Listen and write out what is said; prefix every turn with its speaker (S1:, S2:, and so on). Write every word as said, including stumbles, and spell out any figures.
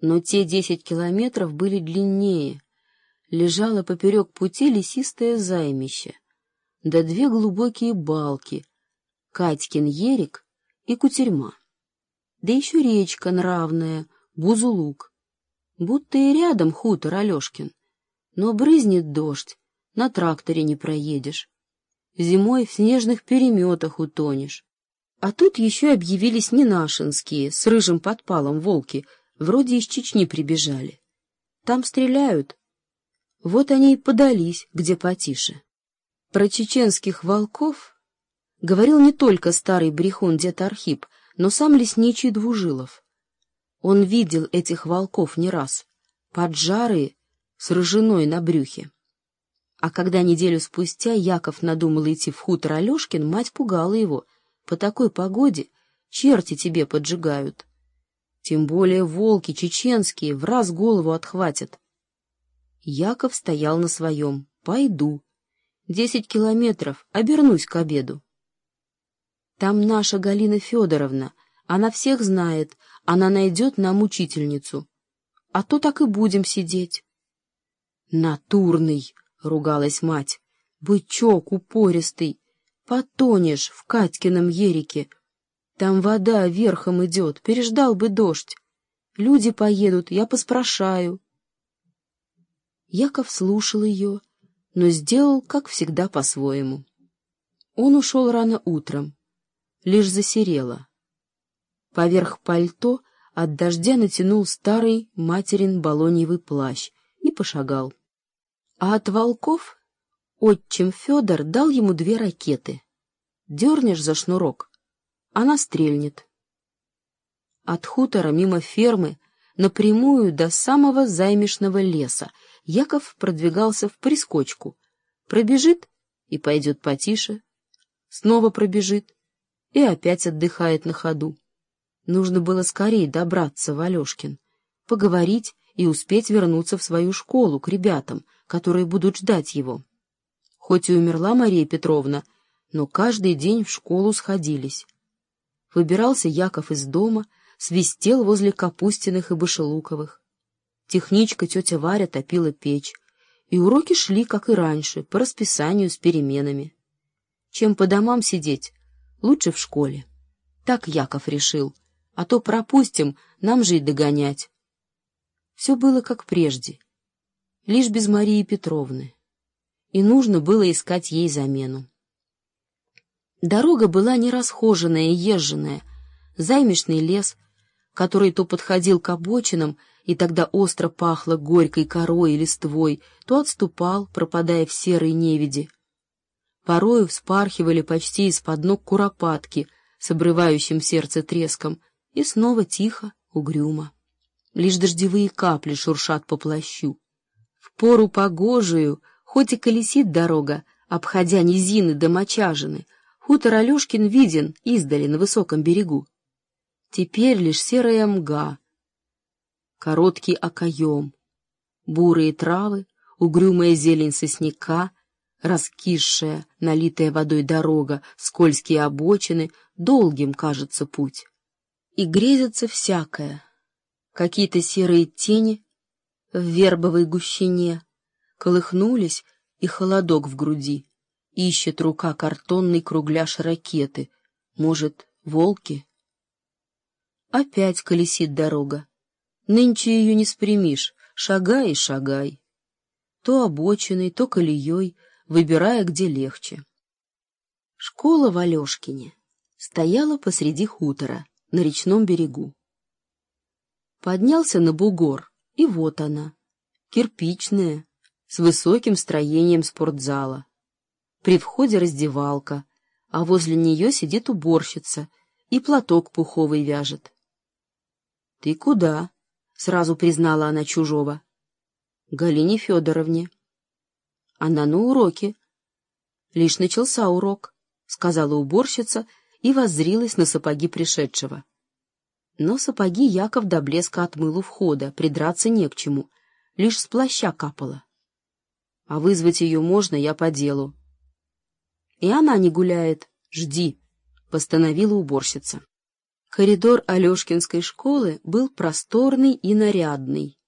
S1: Но те десять километров были длиннее. Лежало поперек пути лесистое займище, да две глубокие балки, Катькин ерик и кутерьма. Да еще речка нравная, Бузулук. Будто и рядом хутор Алешкин. Но брызнет дождь, на тракторе не проедешь. Зимой в снежных переметах утонешь. А тут еще объявились ненашинские, с рыжим подпалом волки, вроде из Чечни прибежали. Там стреляют. Вот они и подались, где потише. Про чеченских волков говорил не только старый брехун дед Архип, но сам лесничий Двужилов. Он видел этих волков не раз, поджарые, с рыжиной на брюхе. А когда неделю спустя Яков надумал идти в хутор Алешкин, мать пугала его. По такой погоде черти тебе поджигают. Тем более волки чеченские в раз голову отхватят. Яков стоял на своем. Пойду. Десять километров, обернусь к обеду. Там наша Галина Федоровна. Она всех знает. Она найдет нам учительницу. А то так и будем сидеть. Натурный, ругалась мать. Бычок упористый. Потонешь в Катькином ерике. Там вода верхом идет, переждал бы дождь. Люди поедут, я поспрашаю. Яков слушал ее, но сделал, как всегда, по-своему. Он ушел рано утром, лишь засерело. Поверх пальто от дождя натянул старый материн балоньевый плащ и пошагал. А от волков отчим Федор дал ему две ракеты. Дернешь за шнурок, она стрельнет. От хутора мимо фермы напрямую до самого займишного леса Яков продвигался в прискочку. Пробежит и пойдет потише, снова пробежит и опять отдыхает на ходу. Нужно было скорее добраться в Алешкин, поговорить и успеть вернуться в свою школу к ребятам, которые будут ждать его. Хоть и умерла Мария Петровна, но каждый день в школу сходились. Выбирался Яков из дома, свистел возле Капустиных и Башелуковых. Техничка тетя Варя топила печь, и уроки шли, как и раньше, по расписанию с переменами. Чем по домам сидеть, лучше в школе. Так Яков решил, а то пропустим, нам же и догонять. Все было как прежде, лишь без Марии Петровны, и нужно было искать ей замену. Дорога была нерасхоженная и езженная, займишный лес, который то подходил к обочинам, и тогда остро пахло горькой корой и листвой, то отступал, пропадая в серой невиди. Порою вспархивали почти из-под ног куропатки с обрывающим сердце треском, и снова тихо, угрюмо. Лишь дождевые капли шуршат по плащу. В пору погожую, хоть и колесит дорога, обходя низины да мочажины, хутор Алешкин виден издали на высоком берегу. Теперь лишь серая мга, короткий окоем, бурые травы, угрюмая зелень сосняка, раскисшая, налитая водой дорога, скользкие обочины, долгим кажется путь. И грезится всякое. Какие-то серые тени в вербовой гущине колыхнулись, и холодок в груди. Ищет рука картонный кругляш ракеты. Может, волки? Опять колесит дорога. Нынче ее не спрямишь, шагай и шагай. То обочиной, то колеей, выбирая, где легче. Школа в Алешкине стояла посреди хутора, на речном берегу. Поднялся на бугор, и вот она, кирпичная, с высоким строением спортзала. При входе раздевалка, а возле нее сидит уборщица и платок пуховый вяжет. — Ты куда? — сразу признала она чужого. — Галине Федоровне. — Она на уроке. — Лишь начался урок, — сказала уборщица и воззрилась на сапоги пришедшего. Но сапоги Яков до блеска отмыл у входа, придраться не к чему, лишь с плаща капало. — А вызвать ее можно, я по делу. — И она не гуляет. Жди, — постановила уборщица. Коридор Алешкинской школы был просторный и нарядный.